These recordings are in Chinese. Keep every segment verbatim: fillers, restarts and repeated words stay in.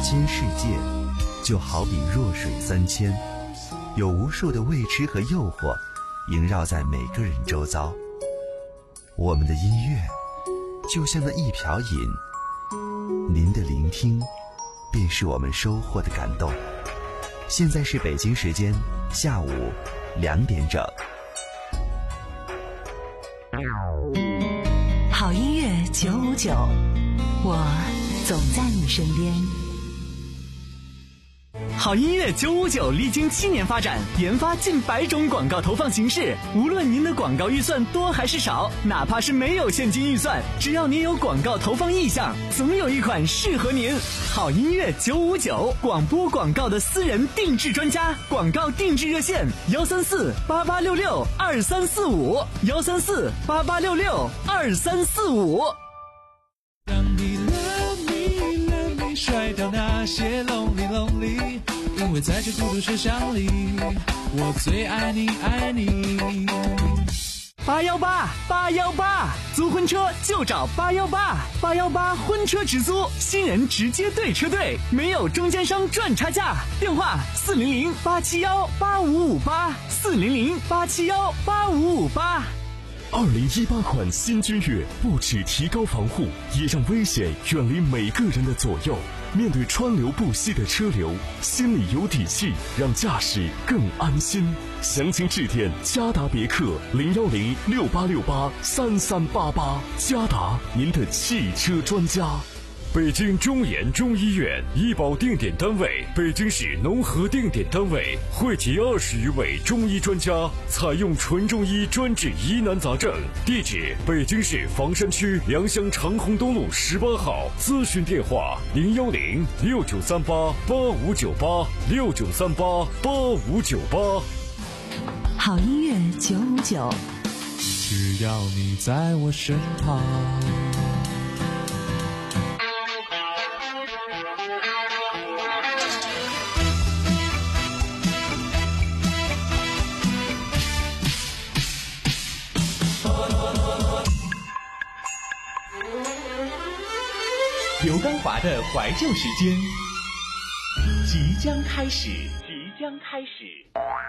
千世界，就好比弱水三千，有无数的未知和诱惑萦绕在每个人周遭。我们的音乐就像那一瓢饮，您的聆听便是我们收获的感动。现在是北京时间下午两点整。 好音乐九五九，我总在你身边。 好音乐九五九历经七年发展，研发近百种广告投放形式。无论您的广告预算多还是少，哪怕是没有现金预算，只要您有广告投放意向，总有一款适合您。好音乐九五九，广播广告的私人定制专家，广告定制热线幺三四八八六六二三四五幺三四八八六六二三四五。 让你 love me love me 甩掉那些 lonely lonely， 因为在这孤独车厢里，我最爱你爱你。 八幺八八幺八，租婚车就找八幺八八幺八婚车直租，新人直接对车队，没有中间商赚差价。电话四零零八七幺八五五八四零零八七幺八五五八。 二零一八款新君越不只提高防护，也让危险远离每个人的左右。面对川流不息的车流，心里有底气，让驾驶更安心。详情致电嘉达别克零幺零六八六八三三八八，嘉达您的汽车专家。 北京中研中医院医保定点单位，北京市农合定点单位，汇集二十余位中医专家，采用纯中医专治疑难杂症。地址：北京市房山区良乡长虹东路十八号。咨询电话：零幺零六九三八八五九八六九三八八五九八。 好音乐九五九， 只要你在我身旁。 刘刚华的怀旧时间即将开始，即将开始。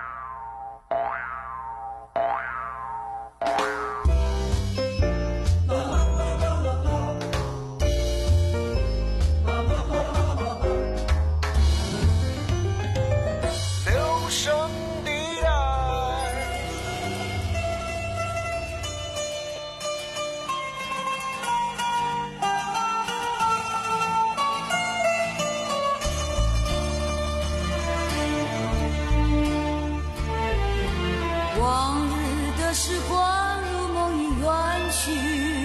留声的爱， 往日的时光如梦已远去，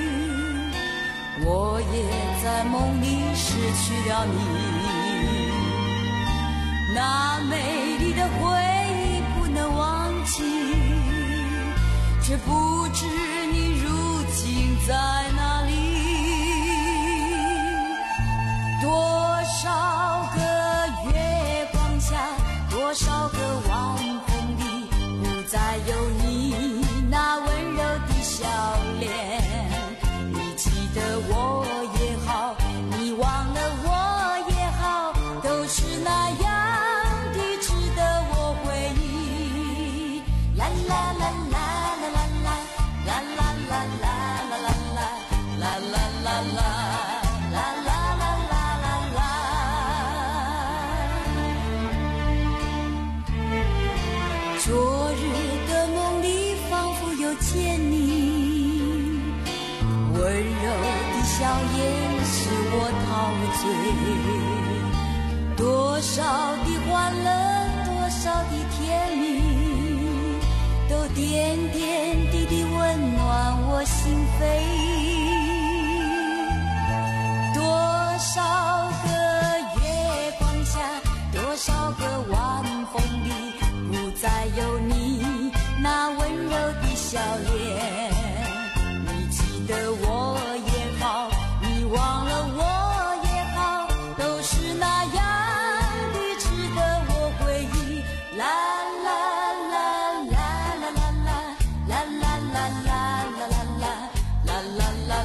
我也在梦里失去了你。那美丽的回忆不能忘记，却不知你如今在哪里。多少个月光下，多少个晚风里，不再有你那温柔的笑脸。你记得我也好，你忘了我也好，都是那样的值得我回忆。啦啦啦啦啦啦啦啦啦啦啦啦啦啦啦啦啦。昨日的梦里仿佛又见你，温柔的笑颜使我陶醉。多少的欢乐，多少的甜蜜，都点点滴滴温暖我心扉。多少个月光下，多少个晚风里，不再有你那温柔的笑脸。你记得我也好，你忘了我也好，都是那样的值得我回忆。啦啦啦啦啦啦啦啦啦啦啦啦啦啦啦啦啦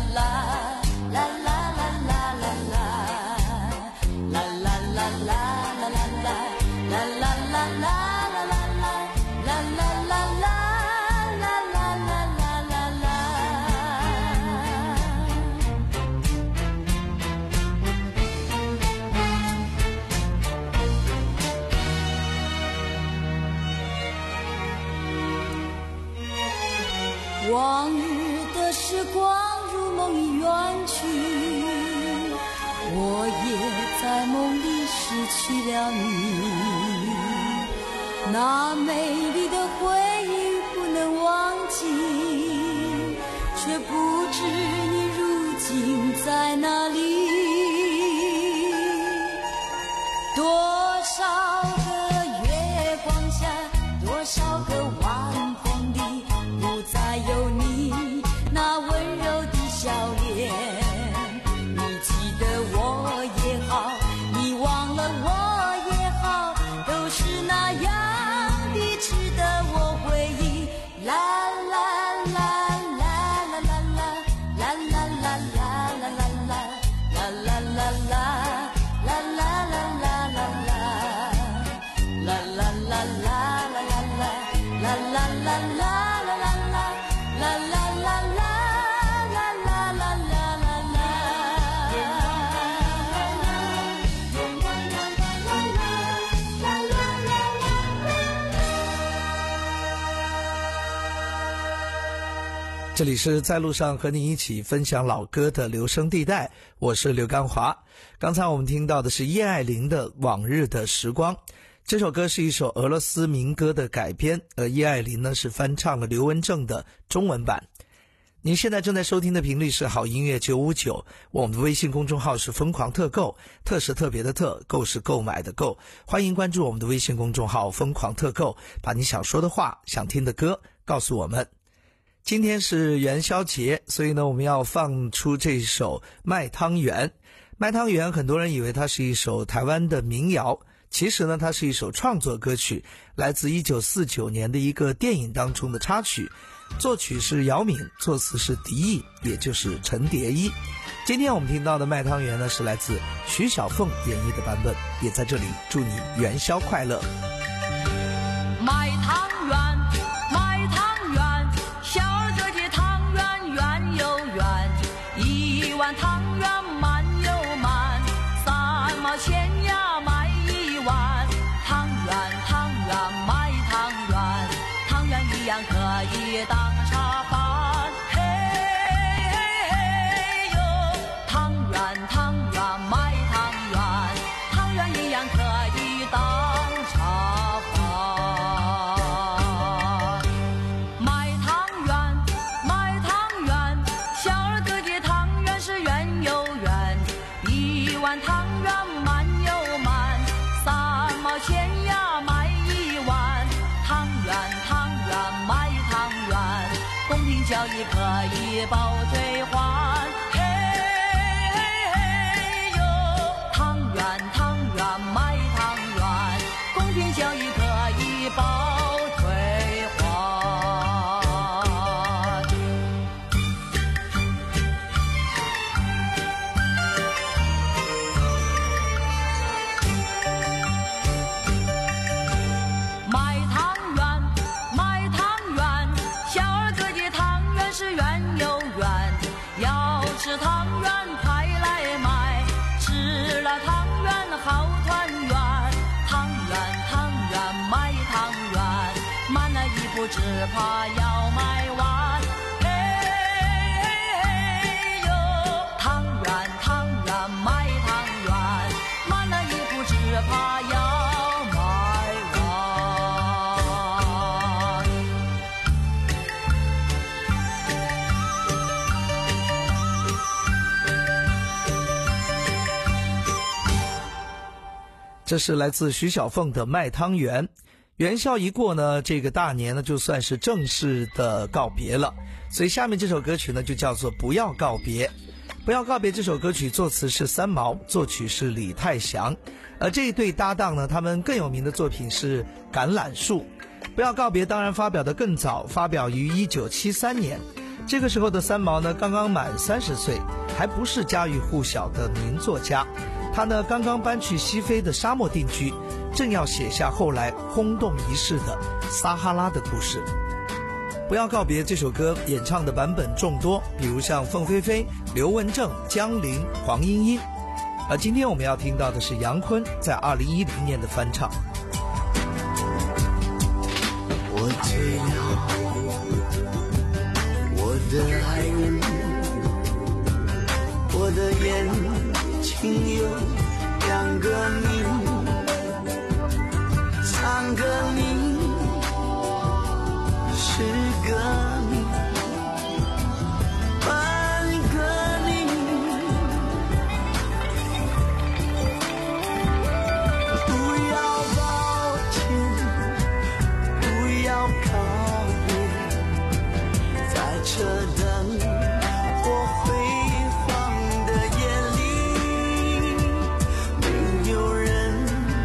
往日的时光如梦已远去，我也在梦里失去了你。那美丽的回忆不能忘记，却不知你如今在哪里。多少个月光下，多少个晚风里，不再有你那温柔的笑脸。你记得我也好，你忘了我也好，都是那样的值得我回忆。啦啦啦啦啦啦啦啦啦啦啦啦啦啦啦啦啦。 这里是在路上和你一起分享老歌的留声地带，我是刘刚华。刚才我们听到的是叶爱玲的《往日的时光》，这首歌是一首俄罗斯民歌的改编，而叶爱玲呢是翻唱了刘文正的中文版。您现在正在收听的频率是好音乐九五九，我们的微信公众号是疯狂特购，特是特别的特，购是购买的购，欢迎关注我们的微信公众号疯狂特购，把你想说的话、想听的歌告诉我们。今天是元宵节，所以呢我们要放出这首卖汤圆。卖汤圆很多人以为它是一首台湾的民谣，其实呢它是一首创作歌曲，来自一九四九年的一个电影当中的插曲，作曲是姚敏，作词是狄毅，也就是陈蝶衣。今天我们听到的卖汤圆呢是来自徐小凤演绎的版本，也在这里祝你元宵快乐。 卖汤圆卖汤圆，小儿哥的汤圆圆又圆，一碗汤圆满又满，三毛钱呀买一碗。汤圆汤圆卖汤圆，汤圆一样可以当茶饭。嘿嘿嘿哟，汤圆汤圆卖汤圆，汤圆一样可以当茶饭。汤圆满又满，三毛钱呀买一碗。汤圆汤圆卖汤圆，公平交易可以包退还。嘿嘿嘿哟，汤圆汤圆卖汤圆，公平交易可以包退还。吃汤圆快来买，吃了汤圆好团圆。汤圆汤圆卖汤圆，满了衣服只怕要卖完。嘿嘿哟，汤圆汤圆卖汤圆，满了衣服只怕要卖完。 这是来自徐小凤的卖汤圆。元宵一过呢，这个大年呢就算是正式的告别了，所以下面这首歌曲呢就叫做不要告别。不要告别这首歌曲作词是三毛，作曲是李泰祥，而这一对搭档呢，他们更有名的作品是橄榄树。不要告别当然发表的更早，发表于一九七三年。这个时候的三毛呢刚刚满三十岁，还不是家喻户晓的名作家。他呢刚刚搬去西非的沙漠定居，正要写下后来轰动一世的撒哈拉的故事。不要告别这首歌演唱的版本众多，比如像凤飞飞、刘文正、江玲、黄莺莺。而今天我们要听到的是杨坤在二零一零年的翻唱。 我最好的眼睛有两个你，三个你，十个你，万个你，不要抱歉，不要告别，在这等我辉煌的夜里，没有人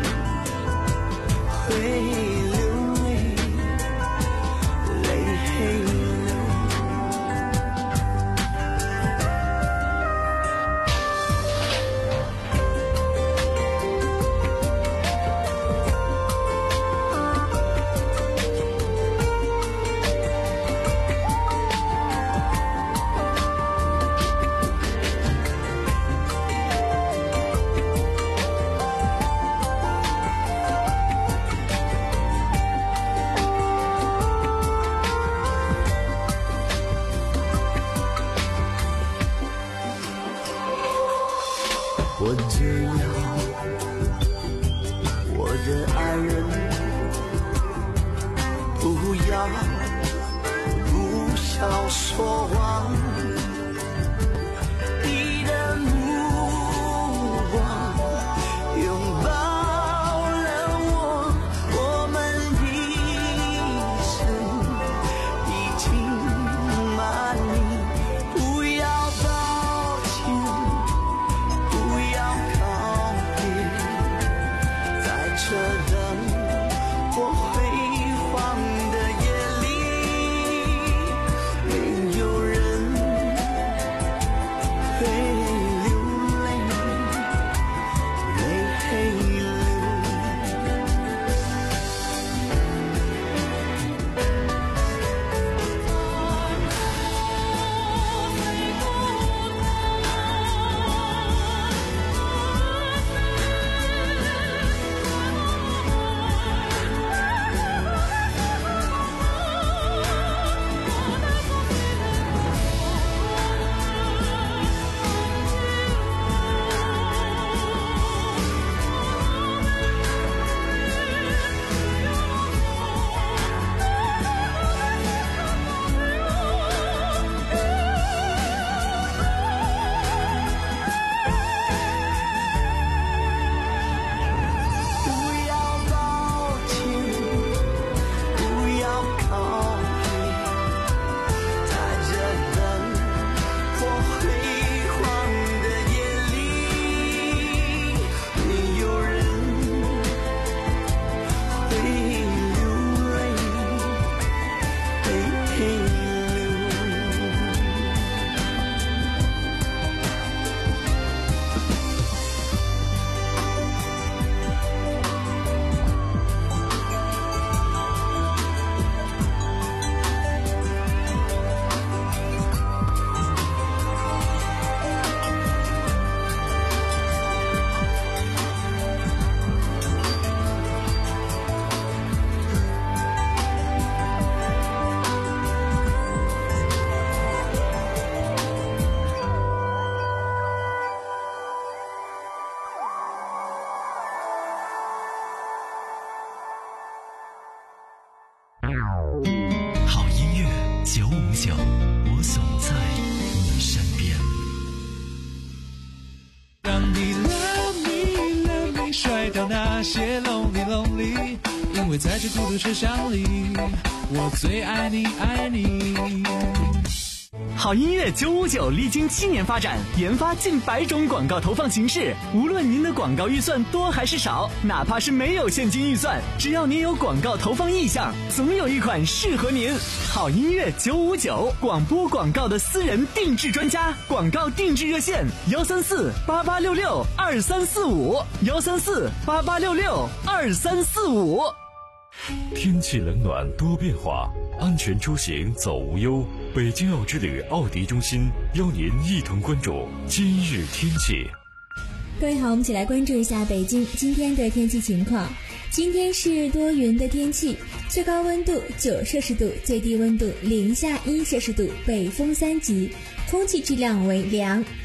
会流泪，泪流。我只要我的爱人不要不想说谎，你的目光拥抱了我，我们一生已经满意，不要抱歉，不要告别，在这等我辉煌的夜里，没有人会流泪，泪流。 好音乐九五九，我总在你身边。 让你 love me love me 甩掉那些 lonely lonely， 因为在这孤独车厢里，我最爱你爱你。 好音乐九五九历经七年发展，研发近百种广告投放形式。无论您的广告预算多还是少，哪怕是没有现金预算，只要您有广告投放意向，总有一款适合您。好音乐九五九，广播广告的私人定制专家，广告定制热线：幺三四八八六六二三四五，幺三四八八六六二三四五。 天气冷暖多变化，安全出行走无忧。北京奥之旅奥迪中心邀您一同关注今日天气。 各位好，我们一起来关注一下北京今天的天气情况。今天是多云的天气，最高温度九摄氏度，最低温度零下一摄氏度，北风三级，空气质量为良。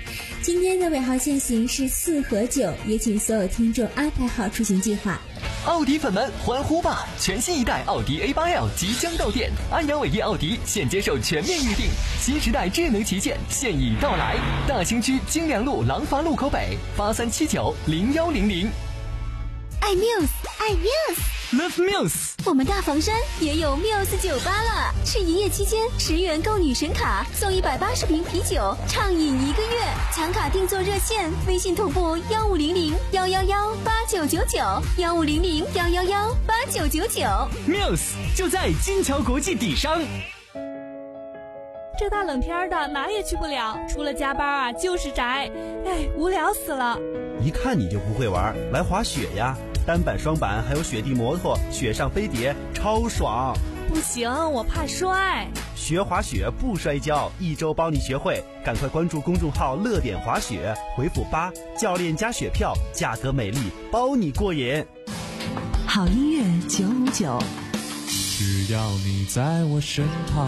今天的尾号限行是四和九，也请所有听众安排好出行计划。 奥迪粉们欢呼吧！全新一代奥迪 A 八 L 即将到店，安阳伟业奥迪现接受全面预定，新时代智能旗舰现已到来。大兴区金良路廊坊路口北，八三七九零幺零零。 爱 Muse， 爱 Muse，Love Muse。 我们大房山也有 Muse 酒吧了，是营业期间十元购女神卡，送一百八十瓶啤酒，畅饮一个月。抢卡定做热线，微信同步幺五零零幺幺幺八九九九，幺五零零幺幺幺八九九九。 Muse 就在金桥国际底商。 这大冷天的哪也去不了，除了加班啊就是宅，哎，无聊死了。 一看你就不会玩，来滑雪呀！单板、双板还有雪地摩托、雪上飞碟，超爽！ 不行，我怕摔。 学滑雪不摔跤，一周包你学会。赶快关注公众号“乐点滑雪”，回复八，教练加雪票，价格美丽，包你过瘾。 好音乐九五九， 只要你在我身旁。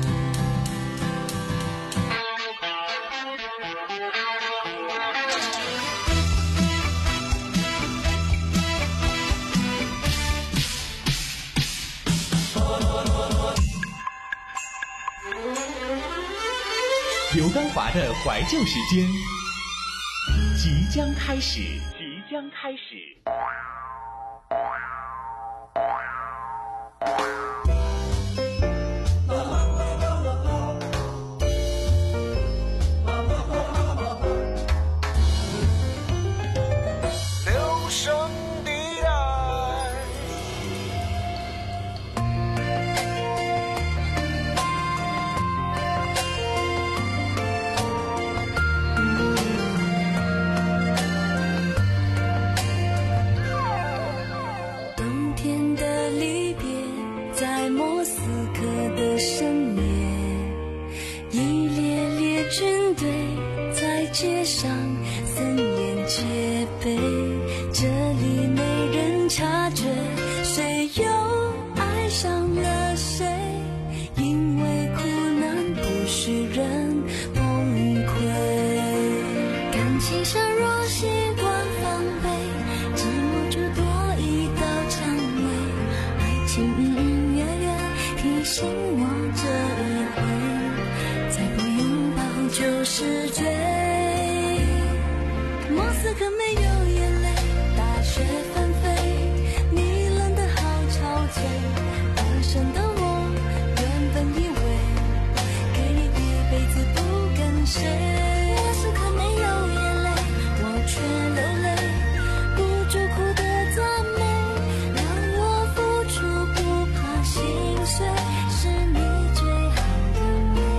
刘刚华的怀旧时间即将开始，即将开始。 留声地带。 冬天的离别，在莫斯科的深夜，一列列军队在街上森严戒备，这里没人察觉谁又爱上了谁，因为苦难不许人崩溃，感情上若习惯防备，寂寞就多一道蔷薇，爱情隐隐约约提醒我这一回，再不拥抱就是罪。莫斯科没有眼泪，大雪纷飞，你冷得好憔悴，单身的我原本以为给你一辈子不跟谁，莫斯科没有眼泪，我却流泪，不住哭的赞美，让我付出不怕心碎，是你最好的美。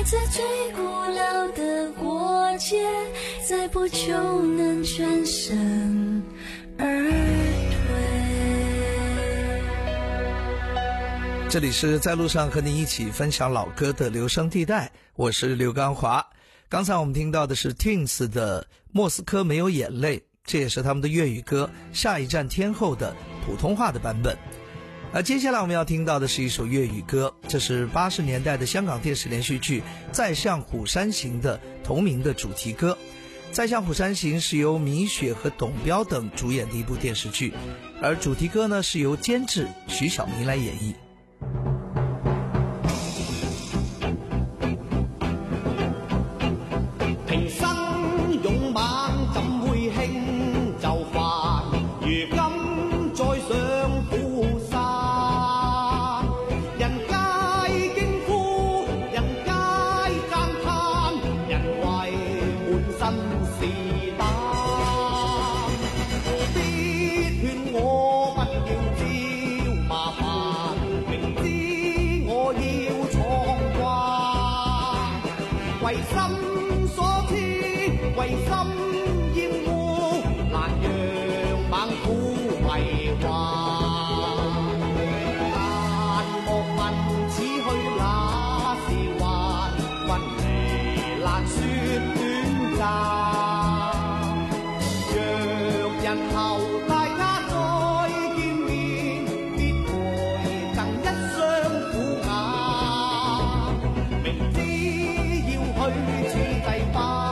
自最古老的国界，在不久能全身而退。 这里是在路上和你一起分享老歌的留声地带，我是刘刚华。刚才我们听到的是 Twins 的《莫斯科没有眼泪》，这也是他们的粤语歌《下一站天后》的普通话的版本。而接下来我们要听到的是一首粤语歌，这是八十年代的香港电视连续剧《再向虎山行》的同名的主题歌。《再向虎山行》是由米雪和董彪等主演的一部电视剧，而主题歌呢是由监制徐小明来演绎。 平生勇猛怎會輕就犯，如今再上虎山，人皆驚呼，人皆讚嘆，人為滿身是膽，何必勸我不要招麻煩，明知我要闖關，為心為心厭惡，難讓猛虎為患。但莫問此去那時還，分離難說短暫。若日後大家再見面，必會贈一雙虎眼。明知要去此際不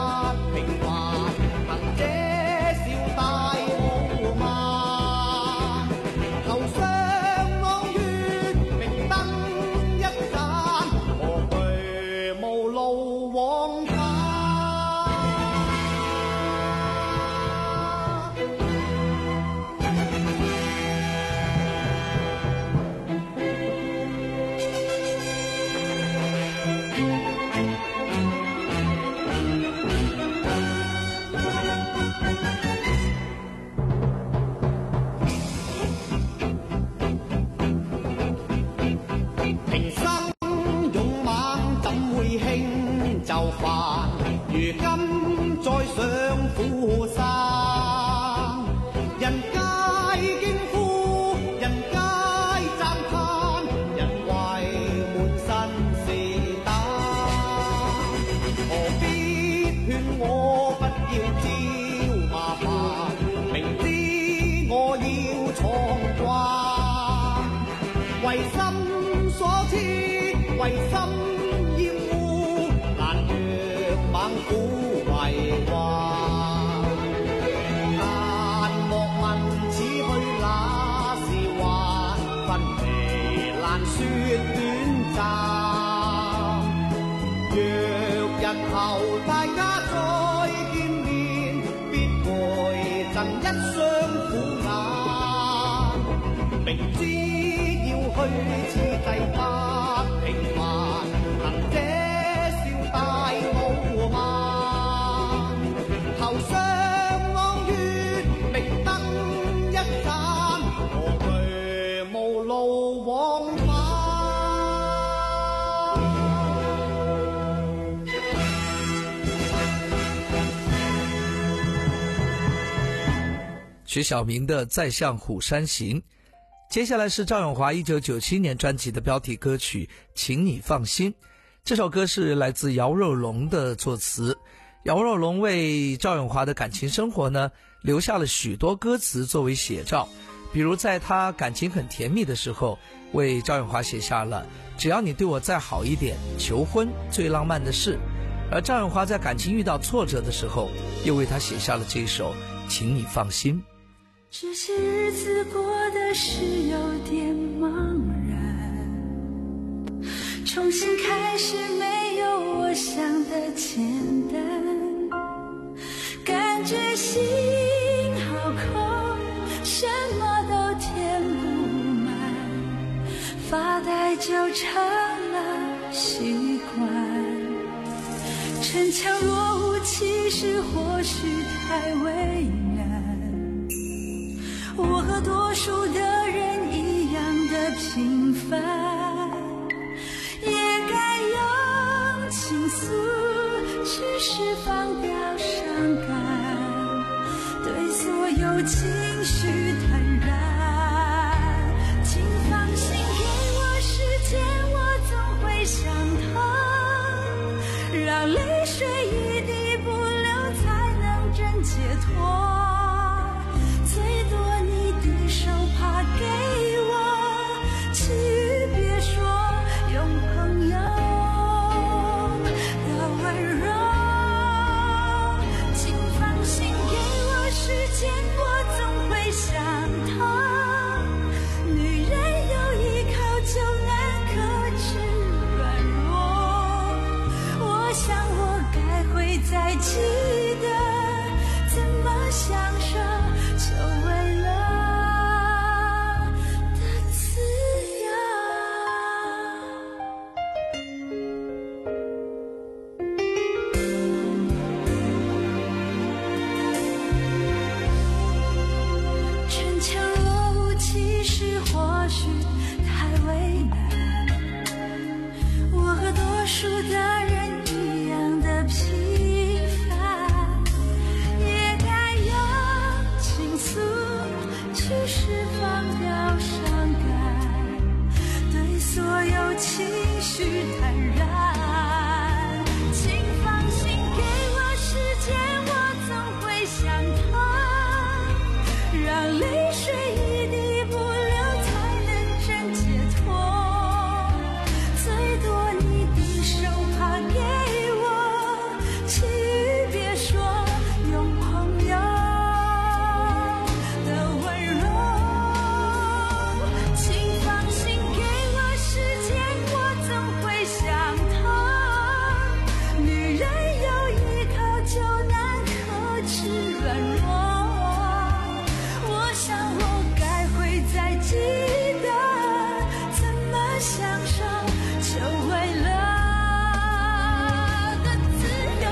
如今再上虎山，人皆驚呼，人皆讚嘆，人為滿身是膽。何必勸我不要招麻煩，明知我要闖關，為心所痴，為心猛虎為患，但莫問此去那時還，分離難說短暫。若日後大家再見面，必會贈一雙虎眼。明知要去此際不平凡，能這笑帶我頭上望月，明燈一盞，何懼無路往返。 徐小明的《再向虎山行》，接下来是赵咏华一九九七年专辑的标题歌曲《请你放心》。这首歌是来自姚若龙的作词，姚若龙为赵咏华的感情生活呢留下了许多歌词作为写照，比如在他感情很甜蜜的时候，为赵咏华写下了只要你对我再好一点，求婚最浪漫的事。而赵咏华在感情遇到挫折的时候，又为他写下了这首请你放心。 只是日子过得是有点茫然，重新开始没有我想的简单，感觉心好空，什么都填不满，发呆就成了习惯，逞强若无其事或许太为难，我和多数的人一样的平凡，也该用青情绪坦然。请放心给我时间，我总会想通，让泪水一滴不流才能真解脱。最多你的手帕给我，其余别说，用朋友的温柔。请放心给我时间，我总会想通。女人有依靠就难克制软弱，我想我该会再记得怎么享受久违了的自由。逞强若无其事或许太为难，我和多数的人一样的平凡，也该用倾诉去释放掉伤感，对所有情绪坦然。请放心给我时间，我总会想通，让泪水一滴不流才能真解脱。最多你的手帕给我，其余别说，用朋友的温柔。请放心给我时间，我总会想通。女人有依靠就难克制软弱，我想我该会再记得怎么享受久违了的自由。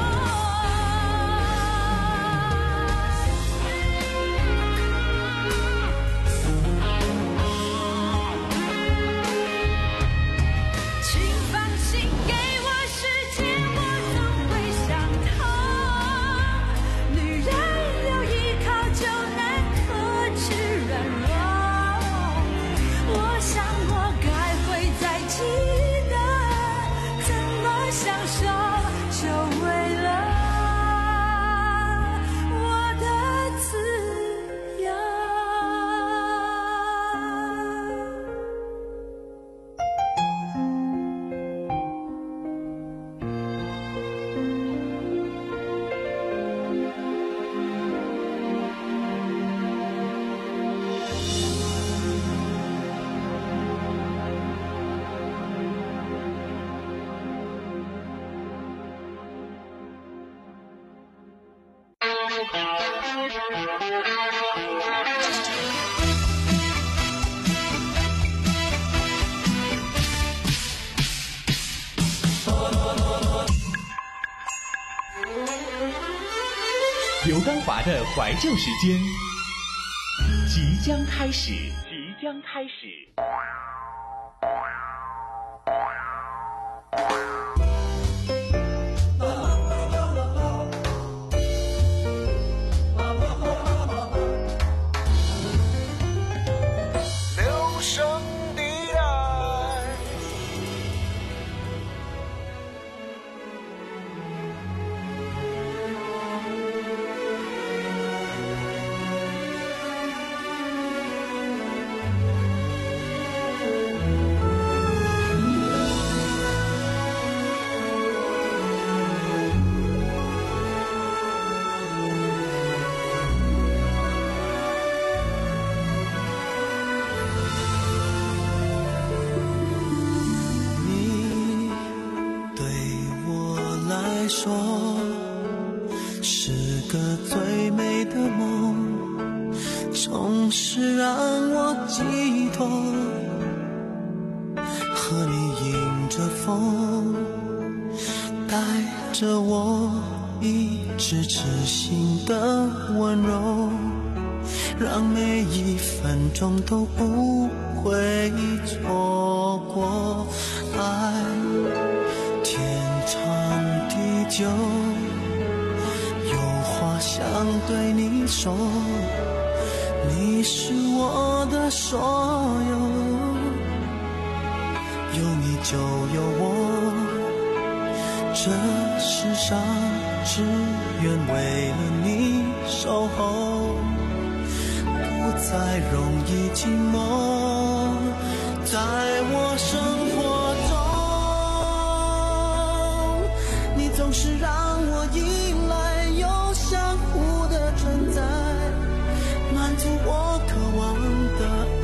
请放心给我时间，我总会想通。女人有依靠就难克制软弱，我想我该会再记得怎么享受久违了我的自由。 刘刚华的怀旧时间即将开始，即将开始。 留声地带。 说是个最美的梦，总是让我寄托，和你迎着风，带着我一直痴心的温柔，让每一分钟都不会错过。爱天长地久，有话想对你说， 你是我的所有，有你就有我，这世上只愿为了你守候，不再容易寂寞，在我生活中，你总是让我依赖又相互的存在，满足我渴望的爱，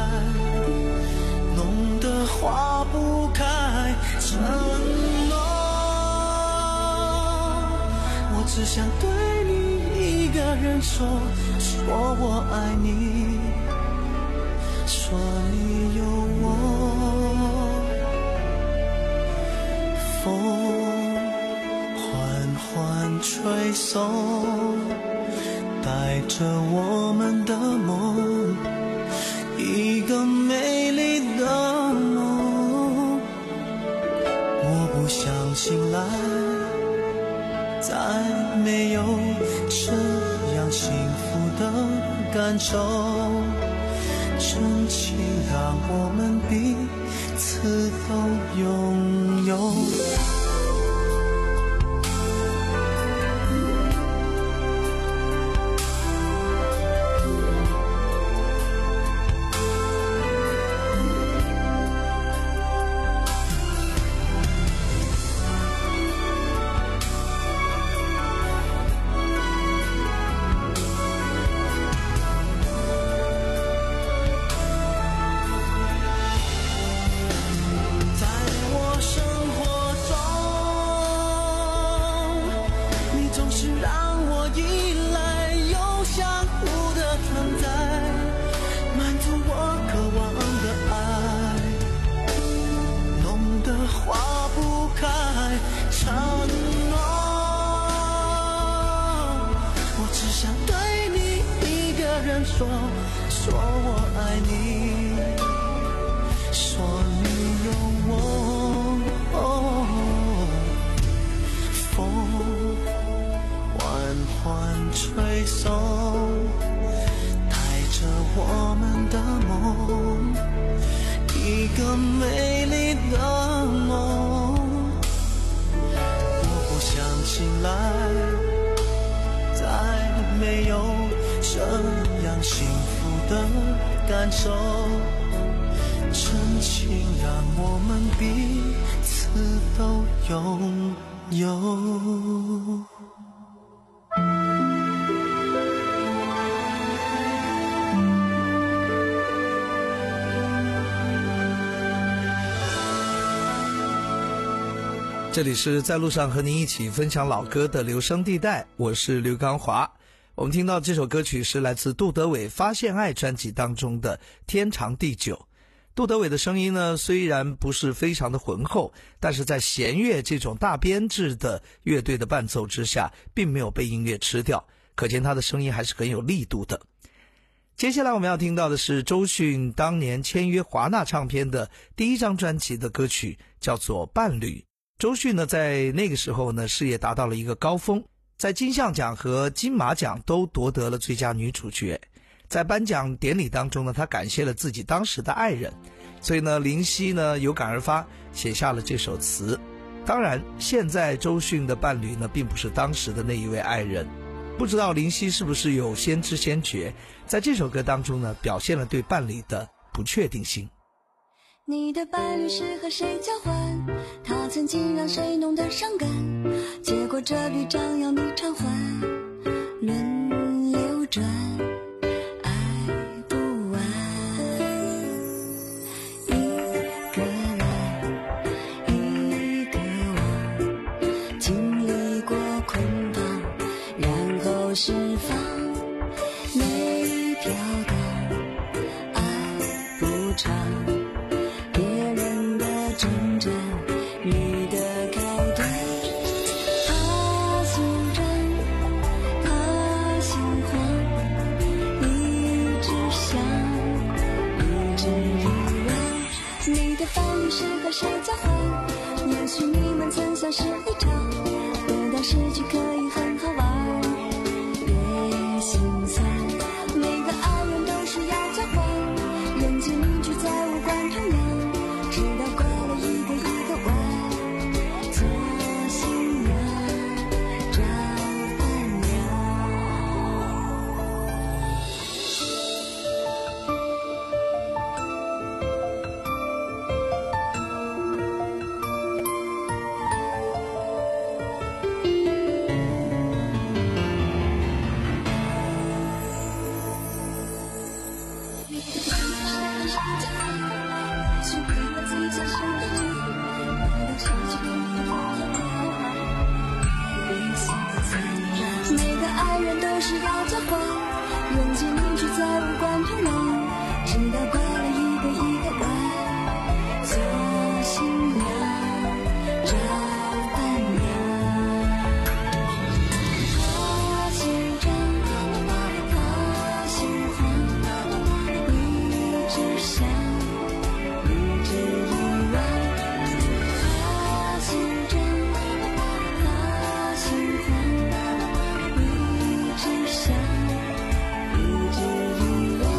浓得化不开承诺，我只想对你一个人说，说我爱你，说你有我。风缓缓吹送，带着我们的梦，一个美丽的梦。我不想醒来，再没有这样幸福的感受，真情让我们彼此都拥有。说说我爱你，说你有我，哦，风缓缓吹送，带着我们的梦，一个美丽的梦。我不想醒来，再没有这样幸福的感受，真情让我们彼此都拥有。 这里是在路上和您一起分享老歌的留声地带，我是刘刚华。我们听到这首歌曲是来自杜德伟《发现爱》专辑当中的《天长地久》。杜德伟的声音呢，虽然不是非常的浑厚，但是在弦乐这种大编制的乐队的伴奏之下，并没有被音乐吃掉，可见他的声音还是很有力度的。接下来我们要听到的是周迅当年签约华纳唱片的第一张专辑的歌曲，叫做《伴侣》。周迅呢，在那个时候呢，事业达到了一个高峰，在金像奖和金马奖都夺得了最佳女主角。在颁奖典礼当中呢，她感谢了自己当时的爱人，所以呢，林夕呢有感而发，写下了这首词。当然，现在周迅的伴侣呢，并不是当时的那一位爱人。不知道林夕是不是有先知先觉，在这首歌当中呢，表现了对伴侣的不确定性。 你的伴侣是和谁交换？他曾经让谁弄得伤感？结果这笔账要你偿还，轮流转，爱不完。一个来，一个往，经历过捆绑，然后释放，没飘荡，爱不长。和谁交换？也许你们曾相识一场，得到失去可以很好玩。别是摇着晃，人间凝聚在无关痛痒，直到快乐一个一个来，做新娘找伴娘。他姓张，他姓黄，一直想，一直以为。他姓张，他姓黄，一直想，一直以为。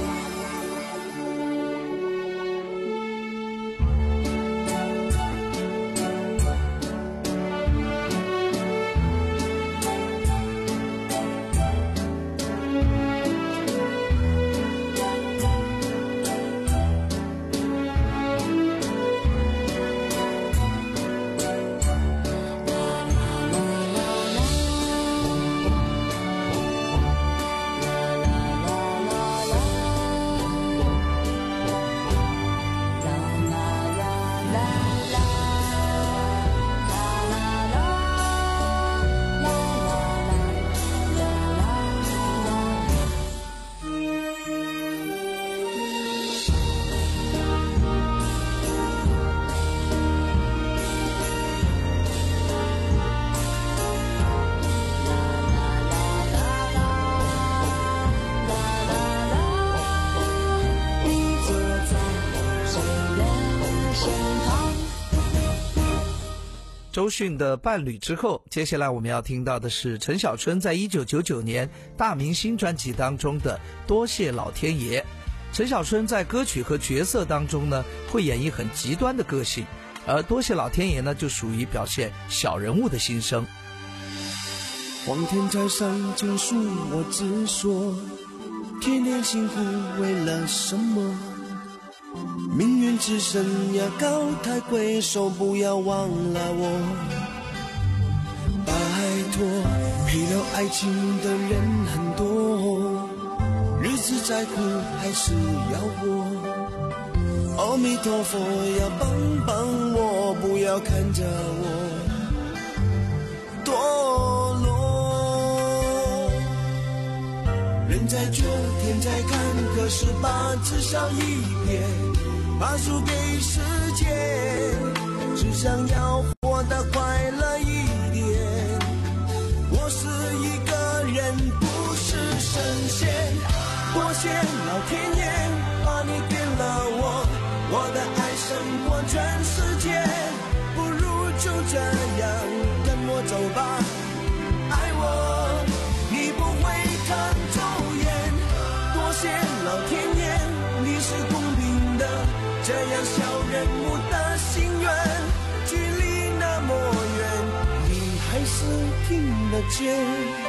周迅的伴侣之后，接下来我们要听到的是陈小春在一九九九年大明星专辑当中的多谢老天爷。陈小春在歌曲和角色当中呢，会演绎很极端的个性，而多谢老天爷呢，就属于表现小人物的心声。 皇天在上经书，我直说，天天辛苦为了什么？命运之神呀，高抬贵手，不要忘了我。拜托，陪了爱情的人很多，日子再苦还是要过。阿弥陀佛呀，帮帮我，不要看着我堕落。人在做，天在看，可是把至少一撇，把输给时间，只想要活得快乐一点。我是一个人，不是神仙，多谢老天爷把你给了我，我的爱胜过全世界，不如就这样跟我走吧。爱我你不会看走眼，多谢老天爷你是公平的，这样小人物的心愿，距离那么远，你还是听得见。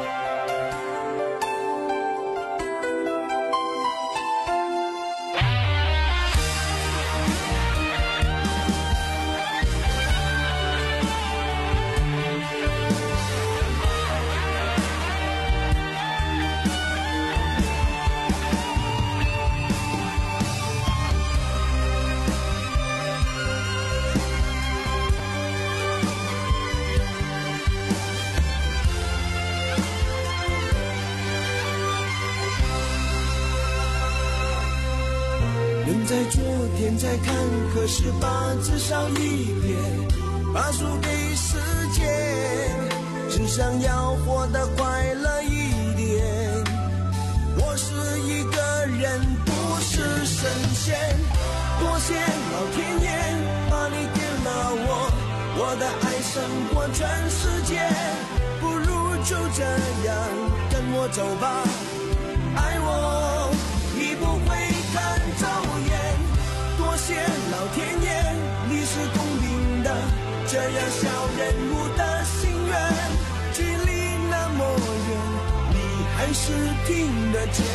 人在做，天在看，可是把至少一撇，把输给时间，只想要活得快乐一点。我是一个人，不是神仙，多谢老天爷把你给了我，我的爱胜过全世界，不如就这样跟我走吧。爱我你不会看走眼，多谢老天爷你是公平的，这样小人物的心愿，距离那么远，你还是听得见。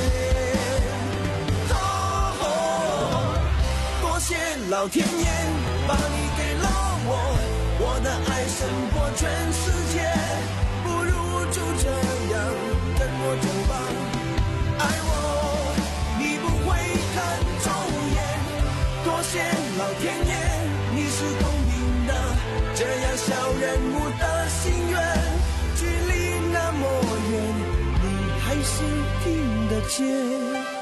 哦，多谢老天爷把你给了我，我的爱胜过全世界，不如就这样跟我走吧。爱我你不会看走眼，多谢老天爷你是公平的，这样小人物的心愿，距离那么远， 谁听得见？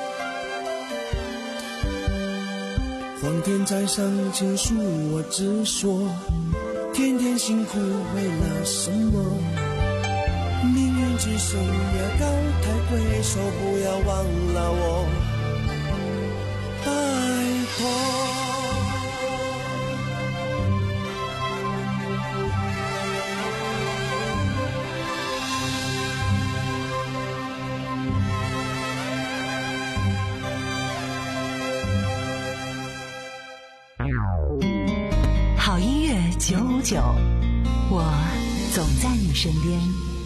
皇天在上倾诉我直说，天天辛苦为了什么？命运之神呀，高抬贵手，不要忘了我，拜托。 好音乐九五九，我总在你身边。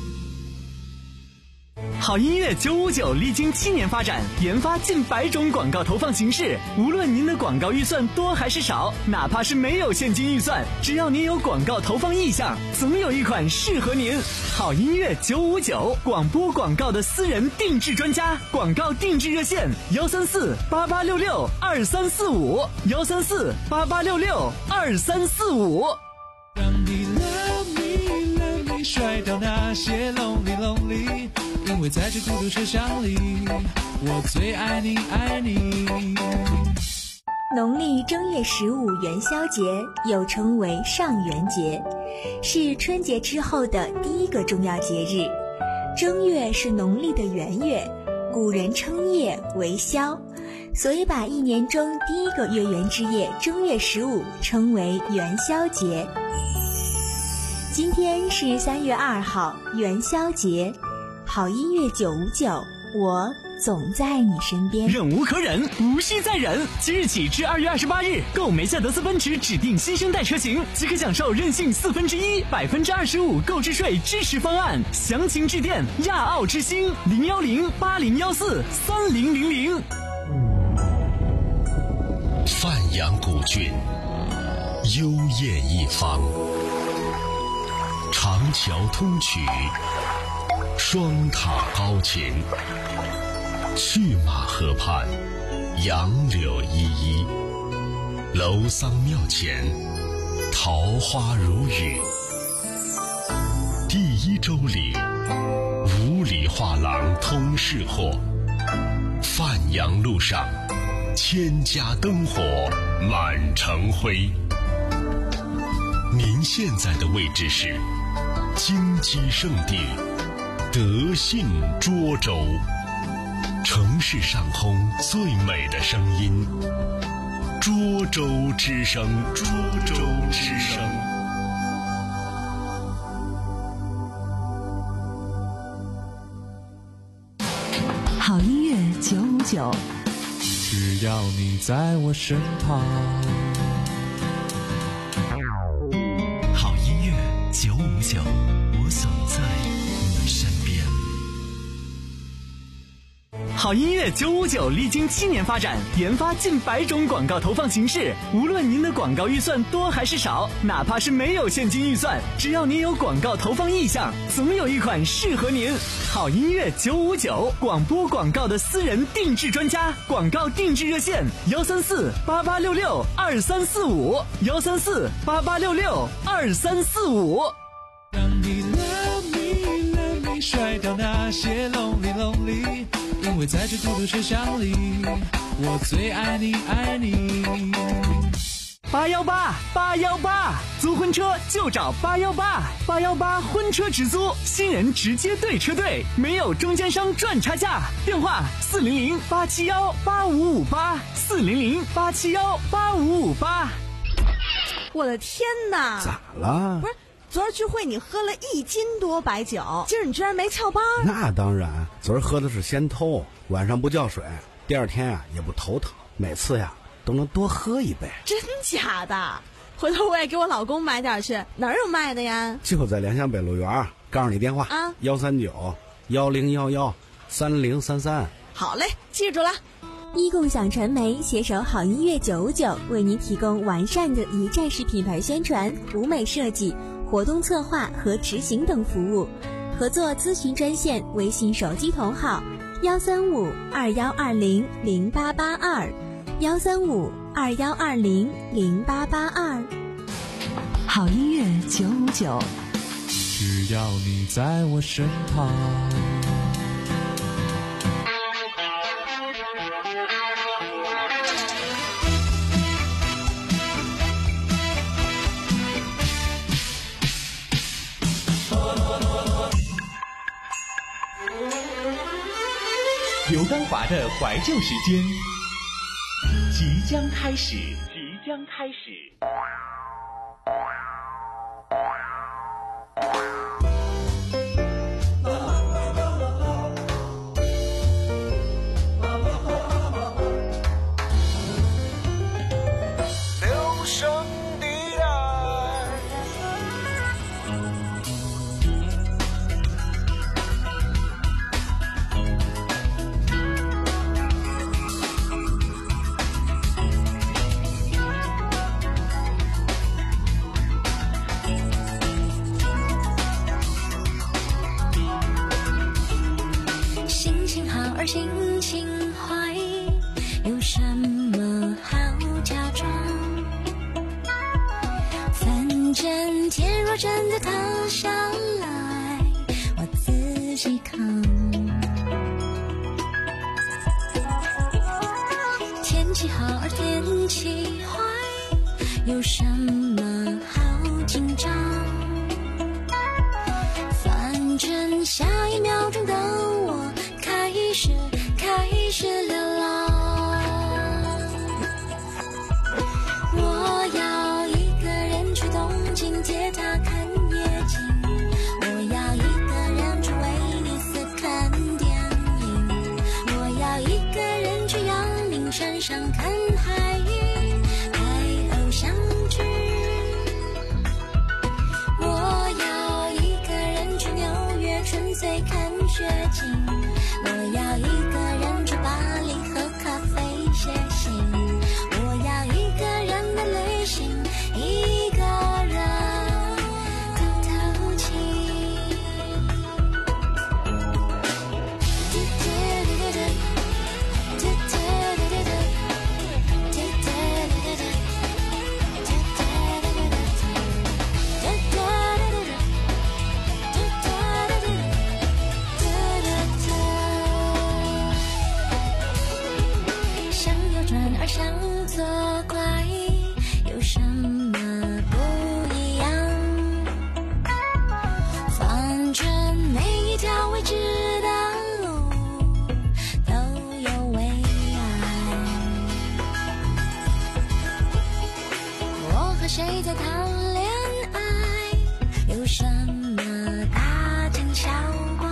好音乐九五九历经七年发展，研发近百种广告投放形式。无论您的广告预算多还是少，哪怕是没有现金预算，只要您有广告投放意向，总有一款适合您。好音乐九五九，广播广告的私人定制专家，广告定制热线幺三四八八六六二三四五幺三四八八六六二三四五。 让你 love me love me 甩掉那些 lonely lonely， 因为在这孤独车厢里，我最爱你爱你。 农历正月十五元宵节又称为上元节，是春节之后的第一个重要节日。正月是农历的元月，古人称夜为宵，所以把一年中第一个月圆之夜正月十五称为元宵节。今天是三月二号，元宵节。好音乐九五九，我总在你身边。 忍无可忍，无需再忍。即日起至二月二十八日，购梅赛德斯奔驰指定新生代车型，即可享受任性四分之一、百分之二十五购置税支持方案。详情致电亚奥之星零幺零八零幺四三零零零。 范阳古郡，幽艳一方，长桥通衢，双塔高擎，去马河畔，杨柳依依，楼桑庙前，桃花如雨。第一周里，五里画廊通市货，范阳路上，千家灯火满城辉。您现在的位置是金鸡圣地德信涿州，城市上空最美的声音，涿州之声，涿州之声。 好音乐九五九， 只要你在我身旁。 好音乐九五九，我总在你身边。 好音乐九五九历经七年发展，研发近百种广告投放形式。无论您的广告预算多还是少，哪怕是没有现金预算，只要您有广告投放意向，总有一款适合您。好音乐九五九，广播广告的私人定制专家，广告定制热线幺三四八八六六二三四五幺三四八八六六二三四五。 让你 love me love me 甩掉那些 lonely lonely， 因为在这孤独车厢里，我最爱你爱你。 八幺八八幺八，租婚车就找八幺八，八幺八婚车直租，新人直接对车队，没有中间商赚差价。电话四零零八七幺八五五八，四零零八七幺八五五八。 我的天哪！ 咋了？ 不是，昨儿聚会你喝了一斤多白酒，今儿你居然没翘班？ 那当然，昨儿喝的是仙偷，晚上不叫水，第二天啊也不头疼，每次呀都能多喝一杯。 真假的？回头我也给我老公买点去，哪儿有卖的呀？ 就在联想北路园，告诉你电话啊，幺三九幺零幺幺三零三三。 好嘞，记住了。 一共享传媒携手好音乐九五九，为您提供完善的一站式品牌宣传、舞美设计、活动策划和执行等服务。合作咨询专线：微信手机同号幺三五二幺二零零八八二幺三五二幺二零零八八二。 好音乐九五九， 只要你在我身旁。 刘刚华的怀旧时间即将开始，即将开始。 留声地带， 心情好而心情坏，有什么好假装？反正天若真的塌下来，我自己扛。天气好而天气坏，有什么好紧张？反正下一秒钟的我开始开始流浪。我要一个人去东京铁塔看夜景，我要一个人去威尼斯看电影，我要一个人去阳明山上看海鱼拍偶像剧，我要一个人去纽约纯粹看雪景，我要一个人去巴黎喝咖啡写信，我要一个人的旅行，一个人透透气。想右转而想左拐，有什么不一样？反正每一条未知的路都有未来。我和谁在谈恋爱？有什么大惊小怪？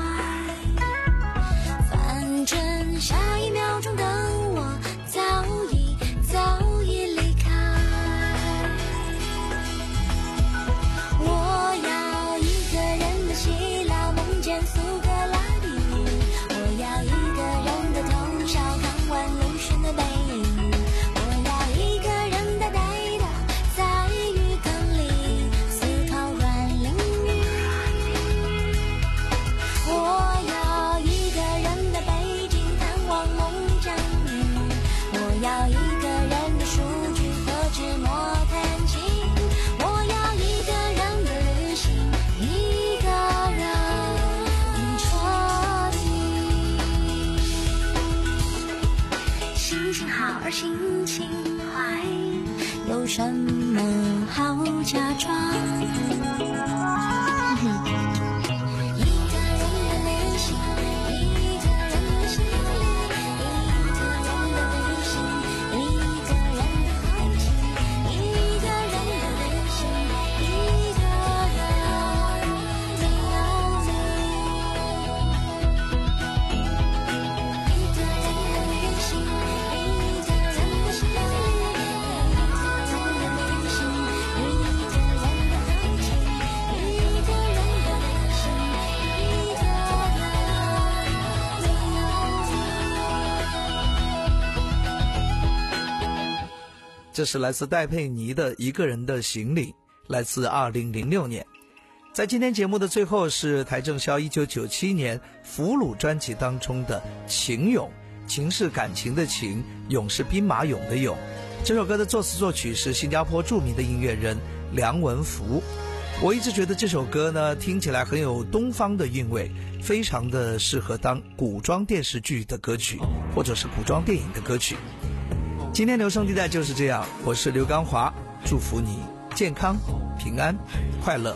反正下一秒钟的我早已早已离开。我要一个人的希腊梦见苏格拉底，我要一个人的通宵看完路线的背影，我要一个人呆呆的在浴缸里思考软淋雨，我要一个人的北京探望孟姜女，我要一个人的数据和纸墨弹琴，我要一个人的旅行，一个人彻底。心情好而心情坏，有什么好假装？一个人的旅行，一个人的心里，一个人的旅行，一个人的爱情，一个人的旅行，一个人的要命。一个人的旅行，一个人的心里，一个人的旅行，一个人的爱情，一个人的旅行，一个人的这是来自戴佩妮的一个人的行李，来自二零零六年。在今天节目的最后是邰正宵一九九七年《俘虏》专辑当中的《情咏》，情是感情的情，咏是兵马俑的俑。这首歌的作词作曲是新加坡著名的音乐人梁文福。我一直觉得这首歌呢，听起来很有东方的韵味，非常的适合当古装电视剧的歌曲，或者是古装电影的歌曲。今天留声地带就是这样，我是刘刚华，祝福你健康、平安、快乐。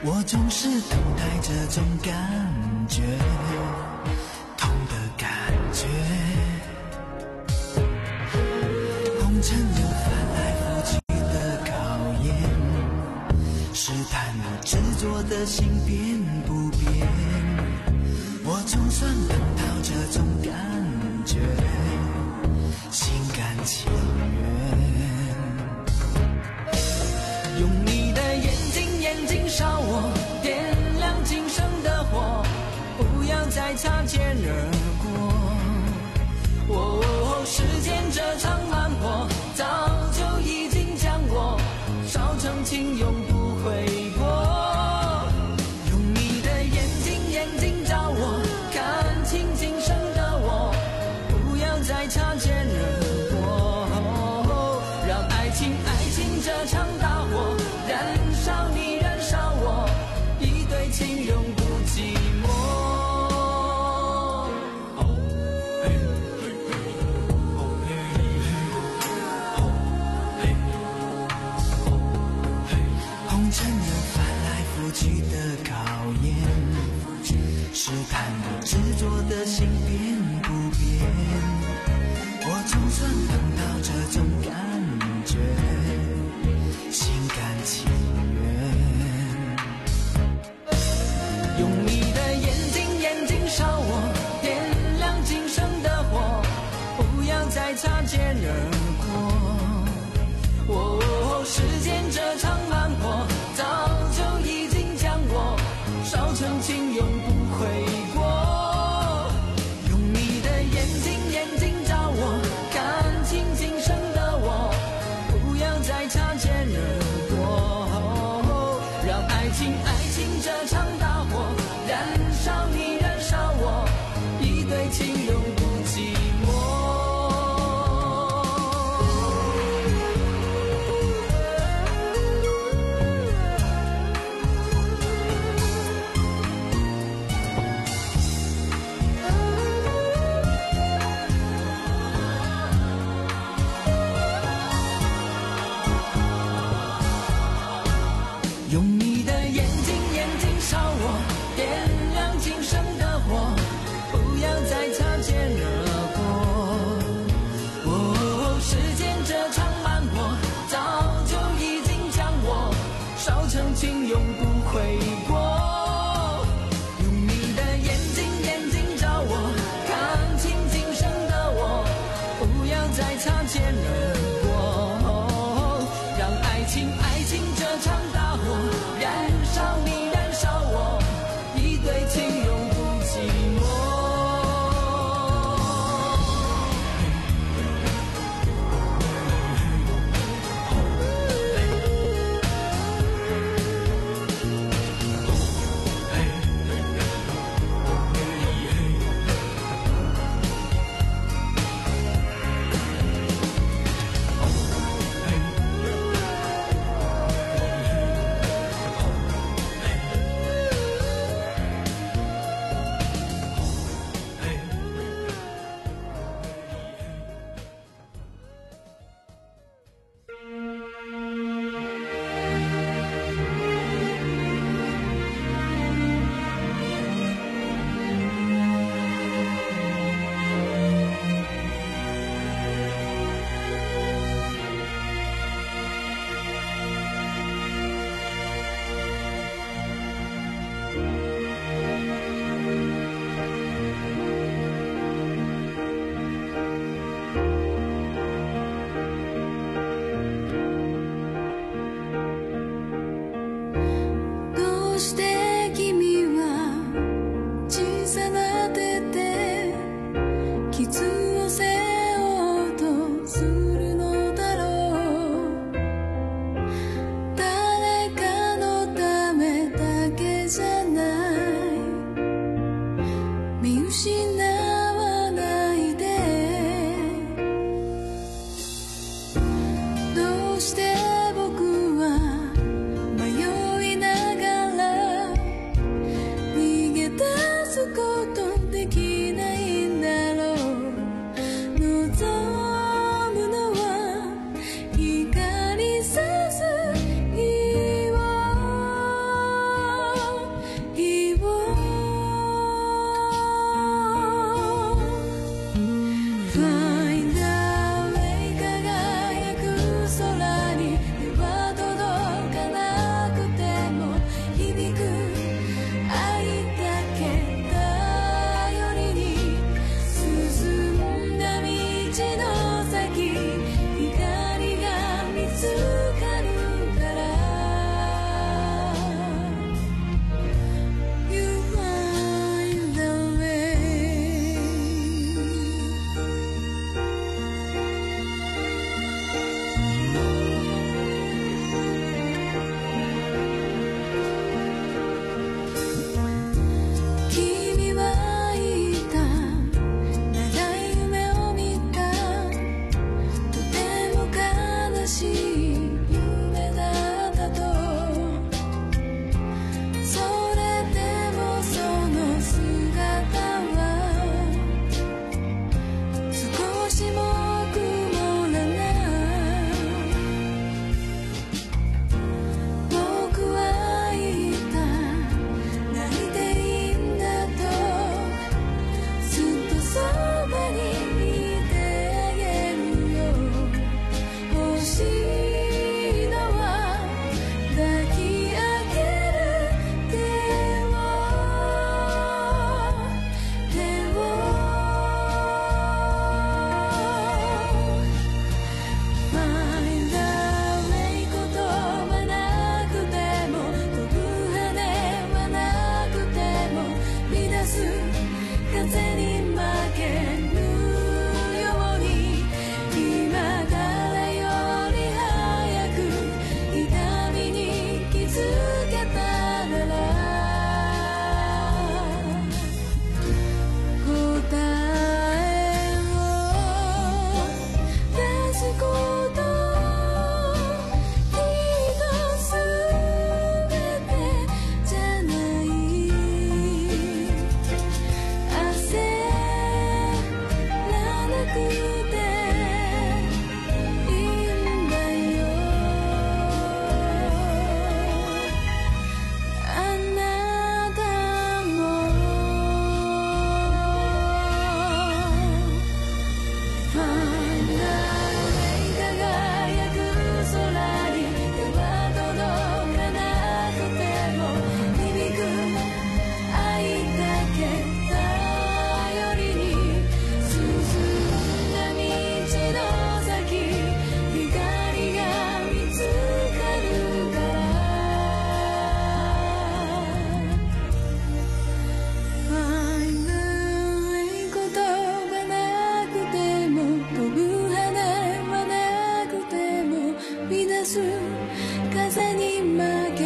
我总是等待这种感觉，痛的感觉。红尘有翻来覆去的考验，试探你执着的心变不变。我总算等到这种感觉，心甘情愿。用你的眼睛，眼睛烧我，点亮今生的火，不要再擦肩而过。哦，时间这场慢火，早就已经将我烧成情，永不悔过。用你的眼睛，眼睛照我，看清今生的我，不要再擦肩而过。让爱情，爱情这场大火，燃烧你，燃烧我，一对情永不寂寞。红尘有翻来覆去的考验，试探你执着的心变不变。我总算等到这种感觉，心甘情愿。用你的眼睛，眼睛烧我，点亮今生的火，不要再擦肩而过。哦，时间这场慢火，早就已经将我烧成情，永不悔过。用你的眼睛，眼睛照我，看清今生的我，不要再擦肩而过。让爱情，爱情这场大火，燃烧你，燃烧我，一对情永不寂寞。用你的眼睛，眼睛烧我，点亮今生的火，不要再擦肩而过。哦，时间这场慢火，早就已经将我烧成情，永不悔过。